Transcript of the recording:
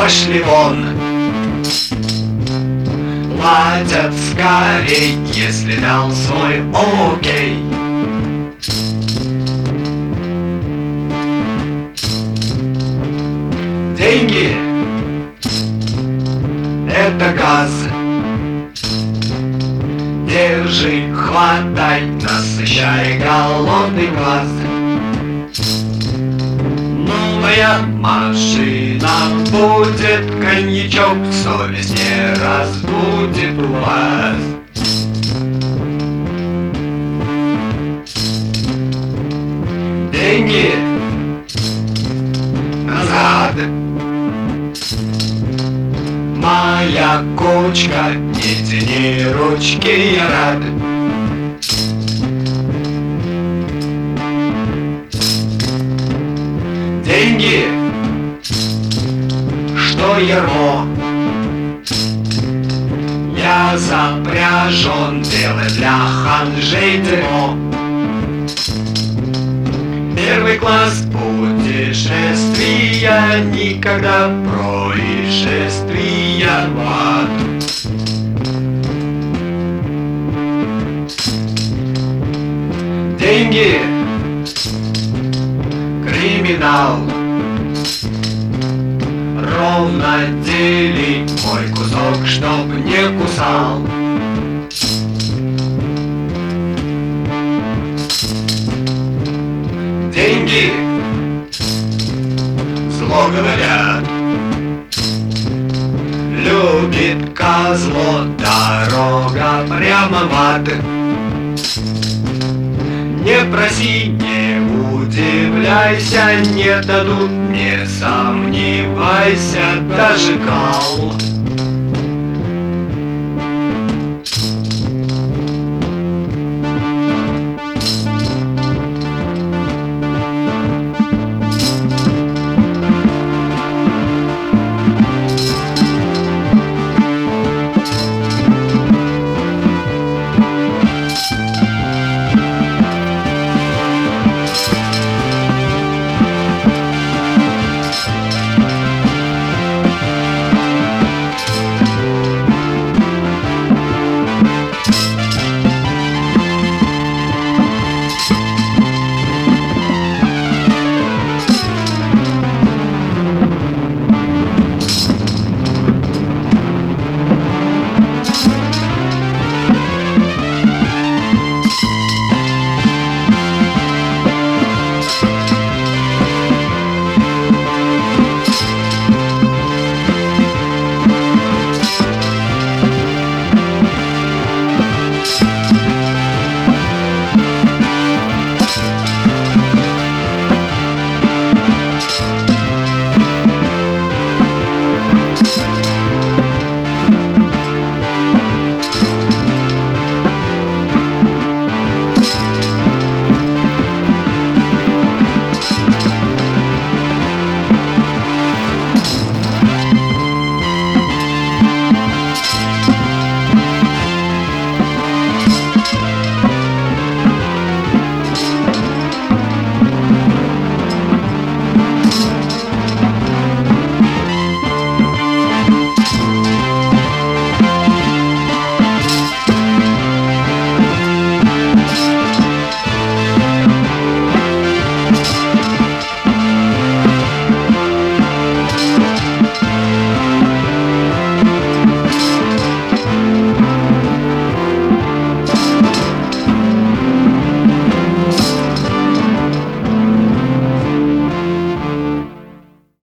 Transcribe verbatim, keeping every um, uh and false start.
пошли вон. Платят скорей, если дал свой окей. Деньги — это газ. Держи, хватай, насыщай голодный глаз. Новая машина будет, коньячок совесть не разбудит у вас. Деньги назад. Моя кучка, не тяни ручки, я рад. Деньги, что ярмо. Я запряжен, делай для ханжей дерьмо. Первый класс путешествия, никогда происшествия в ад. Деньги — криминал. Ровно дели мой кусок, чтоб не кусал. Деньги зло говорят. Любит козло, дорога прямо в ад. Не проси, не удивляйся, не дадут, не сомневайся, даже кал.